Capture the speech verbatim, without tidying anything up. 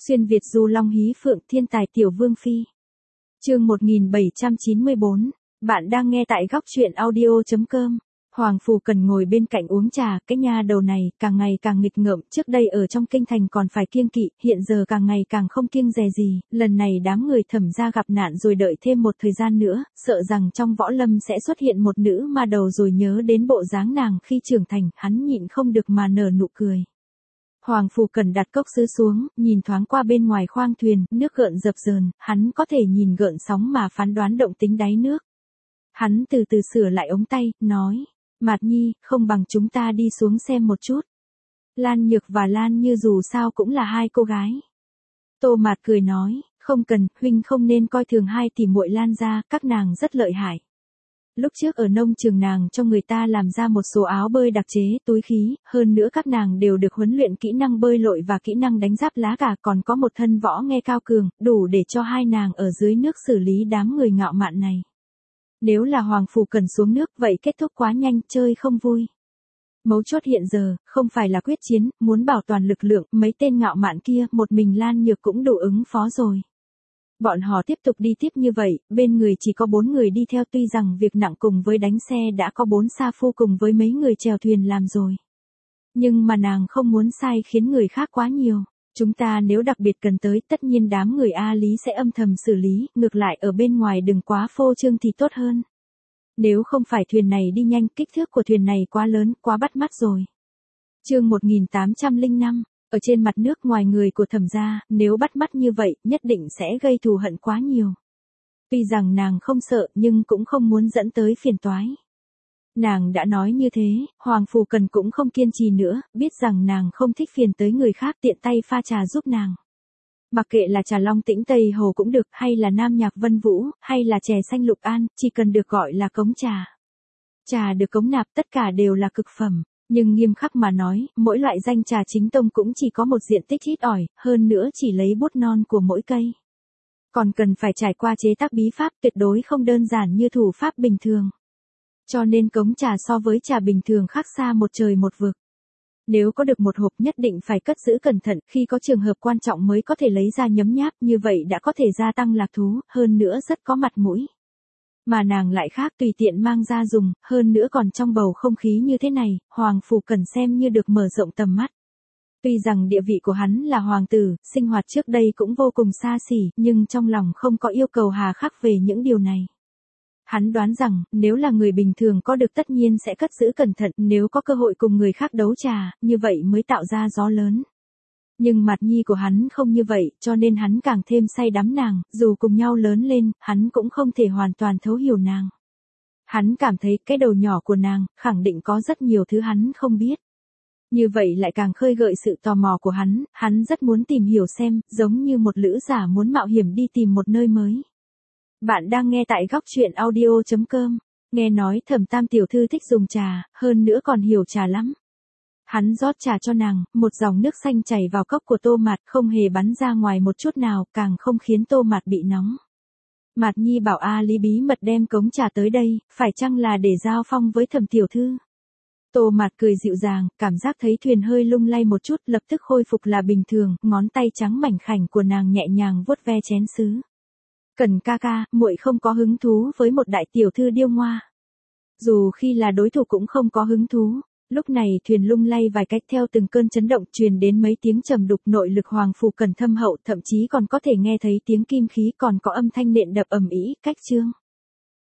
Xuyên Việt du long hí phượng thiên tài tiểu vương phi. Chương một nghìn bảy trăm chín mươi bốn, bạn đang nghe tại góc truyện audio chấm com. Hoàng Phù Cần ngồi bên cạnh uống trà, cái nha đầu này càng ngày càng nghịch ngợm, trước đây ở trong kinh thành còn phải kiêng kỵ, hiện giờ càng ngày càng không kiêng dè gì, lần này đám người Thẩm gia gặp nạn rồi đợi thêm một thời gian nữa, sợ rằng trong võ lâm sẽ xuất hiện một nữ ma đầu rồi nhớ đến bộ dáng nàng khi trưởng thành, hắn nhịn không được mà nở nụ cười. Hoàng Phù Cần đặt cốc sứ xuống, nhìn thoáng qua bên ngoài khoang thuyền, nước gợn dập dờn, hắn có thể nhìn gợn sóng mà phán đoán động tính đáy nước. Hắn từ từ sửa lại ống tay, nói, Mạt Nhi, không bằng chúng ta đi xuống xem một chút. Lan Nhược và Lan Như dù sao cũng là hai cô gái. Tô Mạt cười nói, không cần, huynh không nên coi thường hai tỷ muội Lan gia, các nàng rất lợi hại. Lúc trước ở nông trường nàng cho người ta làm ra một số áo bơi đặc chế, túi khí, hơn nữa các nàng đều được huấn luyện kỹ năng bơi lội và kỹ năng đánh giáp lá cả, còn có một thân võ nghe cao cường, đủ để cho hai nàng ở dưới nước xử lý đám người ngạo mạn này. Nếu là Hoàng Phù Cần xuống nước vậy kết thúc quá nhanh, chơi không vui. Mấu chốt hiện giờ, không phải là quyết chiến, muốn bảo toàn lực lượng, mấy tên ngạo mạn kia, một mình Lan Nhược cũng đủ ứng phó rồi. Bọn họ tiếp tục đi tiếp như vậy, bên người chỉ có bốn người đi theo, tuy rằng việc nặng cùng với đánh xe đã có bốn sa phu cùng với mấy người chèo thuyền làm rồi. Nhưng mà nàng không muốn sai khiến người khác quá nhiều. Chúng ta nếu đặc biệt cần tới, tất nhiên đám người A Lý sẽ âm thầm xử lý, ngược lại ở bên ngoài đừng quá phô trương thì tốt hơn. Nếu không phải thuyền này đi nhanh, kích thước của thuyền này quá lớn, quá bắt mắt rồi. Chương một nghìn tám trăm lẻ năm, ở trên mặt nước ngoài người của Thẩm gia, nếu bắt mắt như vậy, nhất định sẽ gây thù hận quá nhiều. Tuy rằng nàng không sợ, nhưng cũng không muốn dẫn tới phiền toái. Nàng đã nói như thế, Hoàng Phù Cần cũng không kiên trì nữa, biết rằng nàng không thích phiền tới người khác, tiện tay pha trà giúp nàng. Mặc kệ là trà Long Tĩnh Tây Hồ cũng được, hay là Nam Nhạc Vân Vũ, hay là chè xanh Lục An, chỉ cần được gọi là cống trà. Trà được cống nạp tất cả đều là cực phẩm, nhưng nghiêm khắc mà nói, mỗi loại danh trà chính tông cũng chỉ có một diện tích ít ỏi, hơn nữa chỉ lấy bút non của mỗi cây. Còn cần phải trải qua chế tác bí pháp, tuyệt đối không đơn giản như thủ pháp bình thường. Cho nên cống trà so với trà bình thường khác xa một trời một vực. Nếu có được một hộp nhất định phải cất giữ cẩn thận, khi có trường hợp quan trọng mới có thể lấy ra nhấm nháp, như vậy đã có thể gia tăng lạc thú, hơn nữa rất có mặt mũi. Mà nàng lại khác, tùy tiện mang ra dùng, hơn nữa còn trong bầu không khí như thế này, Hoàng Phù Cần xem như được mở rộng tầm mắt. Tuy rằng địa vị của hắn là hoàng tử, sinh hoạt trước đây cũng vô cùng xa xỉ, nhưng trong lòng không có yêu cầu hà khắc về những điều này. Hắn đoán rằng, nếu là người bình thường có được tất nhiên sẽ cất giữ cẩn thận, nếu có cơ hội cùng người khác đấu trà, như vậy mới tạo ra gió lớn. Nhưng Mạt Nhi của hắn không như vậy, cho nên hắn càng thêm say đắm nàng, dù cùng nhau lớn lên, hắn cũng không thể hoàn toàn thấu hiểu nàng. Hắn cảm thấy cái đầu nhỏ của nàng, khẳng định có rất nhiều thứ hắn không biết. Như vậy lại càng khơi gợi sự tò mò của hắn, hắn rất muốn tìm hiểu xem, giống như một lữ giả muốn mạo hiểm đi tìm một nơi mới. Bạn đang nghe tại góc truyện audio chấm com, nghe nói Thẩm Tam tiểu thư thích dùng trà, hơn nữa còn hiểu trà lắm. Hắn rót trà cho nàng, một dòng nước xanh chảy vào cốc của Tô Mạt, không hề bắn ra ngoài một chút nào, càng không khiến Tô Mạt bị nóng. Mạt Nhi bảo A Lý bí mật đem cống trà tới đây, phải chăng là để giao phong với Thẩm tiểu thư? Tô Mạt cười dịu dàng, cảm giác thấy thuyền hơi lung lay một chút, lập tức khôi phục là bình thường, ngón tay trắng mảnh khảnh của nàng nhẹ nhàng vuốt ve chén sứ. Cần ca ca, muội không có hứng thú với một đại tiểu thư điêu ngoa. Dù khi là đối thủ cũng không có hứng thú. Lúc này thuyền lung lay vài cách, theo từng cơn chấn động truyền đến mấy tiếng trầm đục, nội lực Hoàng Phù Cần thâm hậu, thậm chí còn có thể nghe thấy tiếng kim khí, còn có âm thanh nện đập ầm ĩ, cách chương.